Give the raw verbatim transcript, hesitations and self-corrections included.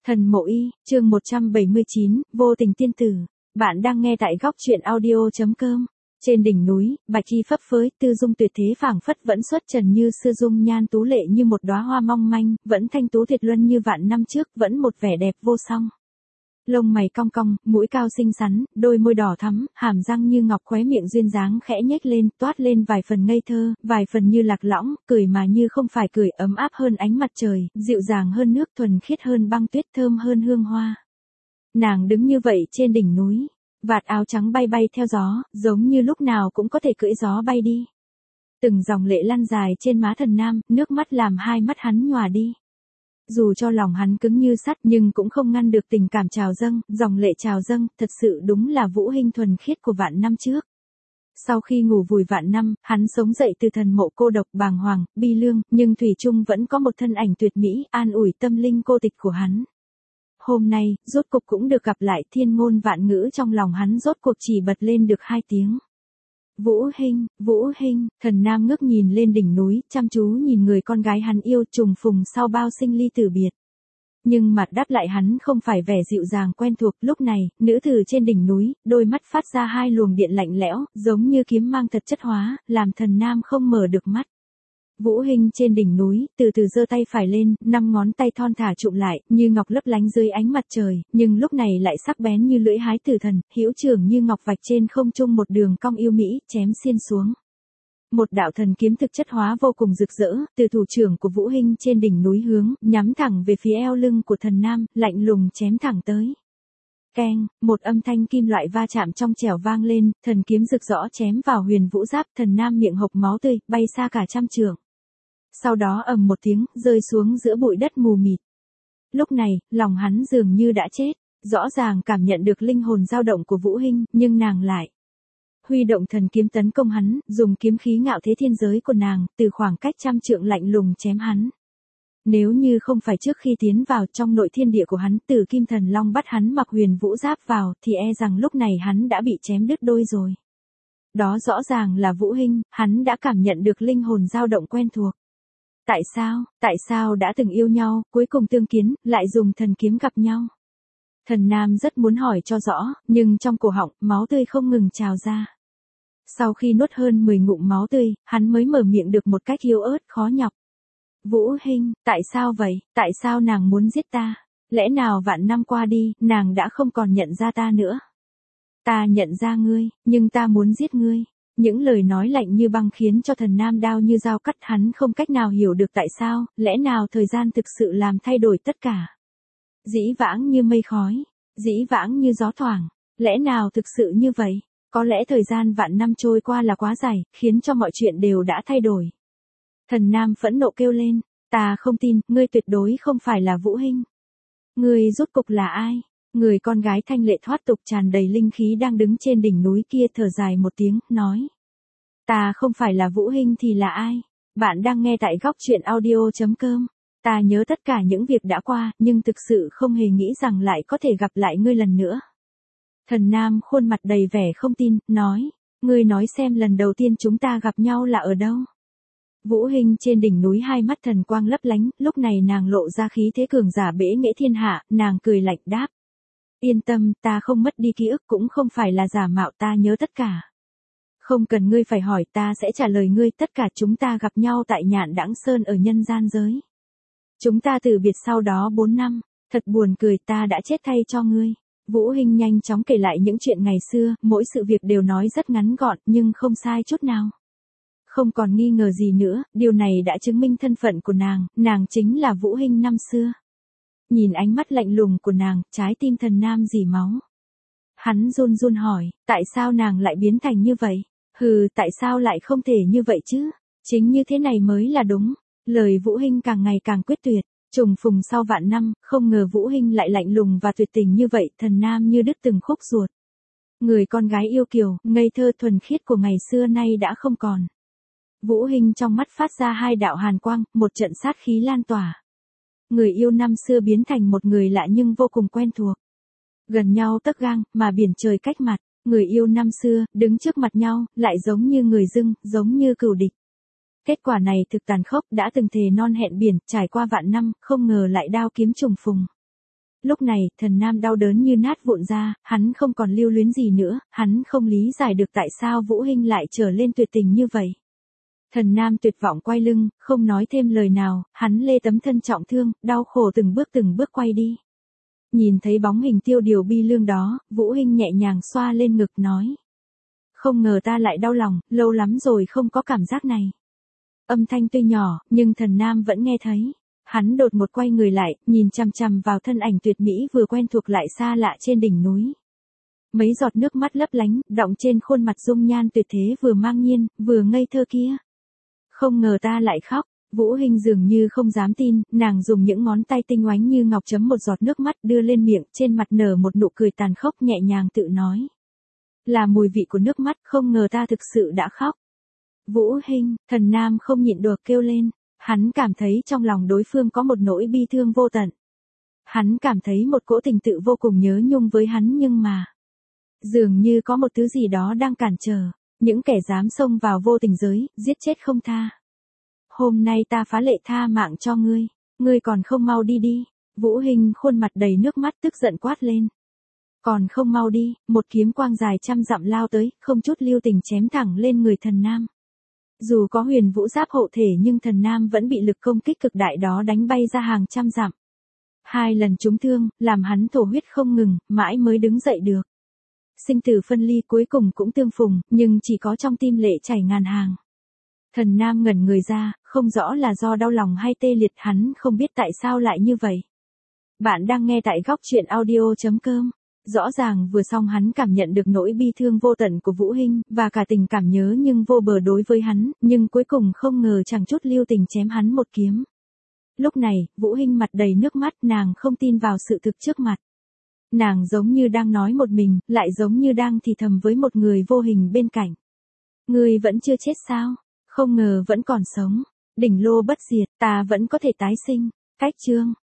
Thần Mộ Y, chương một trăm bảy mươi chín, Vô Tình Tiên Tử. Bạn đang nghe tại góc truyện audio chấm com. Trên đỉnh núi, bạch y phấp phới, tư dung tuyệt thế phảng phất vẫn xuất trần như xưa, dung nhan tú lệ như một đóa hoa mong manh, vẫn thanh tú tuyệt luân như vạn năm trước, vẫn một vẻ đẹp vô song. Lông mày cong cong, mũi cao xinh xắn, đôi môi đỏ thắm, hàm răng như ngọc, khóe miệng duyên dáng khẽ nhếch lên, toát lên vài phần ngây thơ, vài phần như lạc lõng, cười mà như không phải cười, ấm áp hơn ánh mặt trời, dịu dàng hơn nước, thuần khiết hơn băng tuyết, thơm hơn hương hoa. Nàng đứng như vậy trên đỉnh núi, vạt áo trắng bay bay theo gió, giống như lúc nào cũng có thể cưỡi gió bay đi. Từng dòng lệ lăn dài trên má Thần Nam, nước mắt làm hai mắt hắn nhòa đi. Dù cho lòng hắn cứng như sắt nhưng cũng không ngăn được tình cảm trào dâng, dòng lệ trào dâng, thật sự đúng là Vũ Hinh thuần khiết của vạn năm trước. Sau khi ngủ vùi vạn năm, hắn sống dậy từ thần mộ cô độc bàng hoàng, bi lương, nhưng thủy chung vẫn có một thân ảnh tuyệt mỹ, an ủi tâm linh cô tịch của hắn. Hôm nay, rốt cục cũng được gặp lại, thiên ngôn vạn ngữ trong lòng hắn rốt cuộc chỉ bật lên được hai tiếng. Vũ Hinh, Vũ Hinh, Thần Nam ngước nhìn lên đỉnh núi, chăm chú nhìn người con gái hắn yêu trùng phùng sau bao sinh ly tử biệt. Nhưng mặt đáp lại hắn không phải vẻ dịu dàng quen thuộc, lúc này, nữ tử trên đỉnh núi, đôi mắt phát ra hai luồng điện lạnh lẽo, giống như kiếm mang thật chất hóa, làm Thần Nam không mở được mắt. Vũ Hinh trên đỉnh núi, từ từ giơ tay phải lên, năm ngón tay thon thả chụm lại, như ngọc lấp lánh dưới ánh mặt trời, nhưng lúc này lại sắc bén như lưỡi hái tử thần, hữu trưởng như ngọc vạch trên không trung một đường cong yêu mỹ, chém xiên xuống. Một đạo thần kiếm thực chất hóa vô cùng rực rỡ, từ thủ trưởng của Vũ Hinh trên đỉnh núi hướng, nhắm thẳng về phía eo lưng của Thần Nam, lạnh lùng chém thẳng tới. Keng, một âm thanh kim loại va chạm trong trẻo vang lên, thần kiếm rực rõ chém vào huyền vũ giáp, Thần Nam miệng hộc máu tươi, bay xa cả trăm trượng. Sau đó ầm một tiếng, rơi xuống giữa bụi đất mù mịt. Lúc này, lòng hắn dường như đã chết, rõ ràng cảm nhận được linh hồn dao động của Vũ Hinh, nhưng nàng lại huy động thần kiếm tấn công hắn, dùng kiếm khí ngạo thế thiên giới của nàng, từ khoảng cách trăm trượng lạnh lùng chém hắn. Nếu như không phải trước khi tiến vào trong nội thiên địa của hắn, Tử Kim Thần Long bắt hắn mặc huyền vũ giáp vào, thì e rằng lúc này hắn đã bị chém đứt đôi rồi. Đó rõ ràng là Vũ Hinh, hắn đã cảm nhận được linh hồn dao động quen thuộc. Tại sao, tại sao đã từng yêu nhau, cuối cùng tương kiến, lại dùng thần kiếm gặp nhau? Thần Nam rất muốn hỏi cho rõ, nhưng trong cổ họng, máu tươi không ngừng trào ra. Sau khi nuốt hơn mười ngụm máu tươi, hắn mới mở miệng được một cách yếu ớt khó nhọc. Vũ Hinh, tại sao vậy, tại sao nàng muốn giết ta? Lẽ nào vạn năm qua đi, nàng đã không còn nhận ra ta nữa? Ta nhận ra ngươi, nhưng ta muốn giết ngươi. Những lời nói lạnh như băng khiến cho Thần Nam đau như dao cắt, hắn không cách nào hiểu được tại sao, lẽ nào thời gian thực sự làm thay đổi tất cả. Dĩ vãng như mây khói, dĩ vãng như gió thoảng, lẽ nào thực sự như vậy? Có lẽ thời gian vạn năm trôi qua là quá dài, khiến cho mọi chuyện đều đã thay đổi. Thần Nam phẫn nộ kêu lên, ta không tin, ngươi tuyệt đối không phải là Vũ Hinh. Ngươi rốt cục là ai? Người con gái thanh lệ thoát tục tràn đầy linh khí đang đứng trên đỉnh núi kia thở dài một tiếng, nói. Ta không phải là Vũ Hinh thì là ai? Bạn đang nghe tại góc truyện audio chấm com. Ta nhớ tất cả những việc đã qua, nhưng thực sự không hề nghĩ rằng lại có thể gặp lại ngươi lần nữa. Thần Nam khuôn mặt đầy vẻ không tin, nói. Ngươi nói xem lần đầu tiên chúng ta gặp nhau là ở đâu? Vũ Hinh trên đỉnh núi hai mắt thần quang lấp lánh, lúc này nàng lộ ra khí thế cường giả bẽ nghệ thiên hạ, nàng cười lạnh đáp. Yên tâm, ta không mất đi ký ức, cũng không phải là giả mạo, ta nhớ tất cả. Không cần ngươi phải hỏi, ta sẽ trả lời ngươi, tất cả chúng ta gặp nhau tại Nhạn Đãng Sơn ở nhân gian giới. Chúng ta từ biệt sau đó bốn năm, thật buồn cười, ta đã chết thay cho ngươi. Vũ Hinh nhanh chóng kể lại những chuyện ngày xưa, mỗi sự việc đều nói rất ngắn gọn, nhưng không sai chút nào. Không còn nghi ngờ gì nữa, điều này đã chứng minh thân phận của nàng, nàng chính là Vũ Hinh năm xưa. Nhìn ánh mắt lạnh lùng của nàng, trái tim Thần Nam rỉ máu. Hắn run run hỏi, tại sao nàng lại biến thành như vậy? Hừ, tại sao lại không thể như vậy chứ? Chính như thế này mới là đúng. Lời Vũ Hinh càng ngày càng quyết tuyệt. Trùng phùng sau vạn năm, không ngờ Vũ Hinh lại lạnh lùng và tuyệt tình như vậy, Thần Nam như đứt từng khúc ruột. Người con gái yêu kiều, ngây thơ thuần khiết của ngày xưa nay đã không còn. Vũ Hinh trong mắt phát ra hai đạo hàn quang, một trận sát khí lan tỏa. Người yêu năm xưa biến thành một người lạ nhưng vô cùng quen thuộc. Gần nhau tấc gang, mà biển trời cách mặt. Người yêu năm xưa, đứng trước mặt nhau, lại giống như người dưng, giống như cừu địch. Kết quả này thực tàn khốc, đã từng thề non hẹn biển, trải qua vạn năm, không ngờ lại đao kiếm trùng phùng. Lúc này, Thần Nam đau đớn như nát vụn ra, hắn không còn lưu luyến gì nữa, hắn không lý giải được tại sao Vũ Hinh lại trở lên tuyệt tình như vậy. Thần Nam tuyệt vọng quay lưng, không nói thêm lời nào, hắn lê tấm thân trọng thương, đau khổ từng bước từng bước quay đi. Nhìn thấy bóng hình tiêu điều bi lương đó, Vũ Hinh nhẹ nhàng xoa lên ngực nói. Không ngờ ta lại đau lòng, lâu lắm rồi không có cảm giác này. Âm thanh tuy nhỏ, nhưng Thần Nam vẫn nghe thấy. Hắn đột một quay người lại, nhìn chằm chằm vào thân ảnh tuyệt mỹ vừa quen thuộc lại xa lạ trên đỉnh núi. Mấy giọt nước mắt lấp lánh, đọng trên khuôn mặt dung nhan tuyệt thế vừa mang nhiên, vừa ngây thơ kia. Không ngờ ta lại khóc, Vũ Hinh dường như không dám tin, nàng dùng những ngón tay tinh oánh như ngọc chấm một giọt nước mắt đưa lên miệng, trên mặt nở một nụ cười tàn khốc nhẹ nhàng tự nói. Là mùi vị của nước mắt, không ngờ ta thực sự đã khóc. Vũ Hinh, Thần Nam không nhịn được kêu lên, hắn cảm thấy trong lòng đối phương có một nỗi bi thương vô tận. Hắn cảm thấy một cỗ tình tự vô cùng nhớ nhung với hắn nhưng mà, dường như có một thứ gì đó đang cản trở, những kẻ dám xông vào vô tình giới, giết chết không tha. Hôm nay ta phá lệ tha mạng cho ngươi, ngươi còn không mau đi đi. Vũ Hinh khuôn mặt đầy nước mắt tức giận quát lên. Còn không mau đi, một kiếm quang dài trăm dặm lao tới, không chút lưu tình chém thẳng lên người Thần Nam. Dù có huyền vũ giáp hộ thể nhưng Thần Nam vẫn bị lực công kích cực đại đó đánh bay ra hàng trăm dặm. Hai lần trúng thương, làm hắn thổ huyết không ngừng, mãi mới đứng dậy được. Sinh tử phân ly cuối cùng cũng tương phùng, nhưng chỉ có trong tim lệ chảy ngàn hàng. Thần Nam ngẩn người ra, không rõ là do đau lòng hay tê liệt, hắn không biết tại sao lại như vậy. Bạn đang nghe tại góc truyện audio chấm com. Rõ ràng vừa xong hắn cảm nhận được nỗi bi thương vô tận của Vũ Hinh, và cả tình cảm nhớ nhưng vô bờ đối với hắn, nhưng cuối cùng không ngờ chẳng chút lưu tình chém hắn một kiếm. Lúc này, Vũ Hinh mặt đầy nước mắt, nàng không tin vào sự thực trước mặt. Nàng giống như đang nói một mình, lại giống như đang thì thầm với một người vô hình bên cạnh. Ngươi vẫn chưa chết sao? Không ngờ vẫn còn sống. Đỉnh lô bất diệt, ta vẫn có thể tái sinh. Cách chương.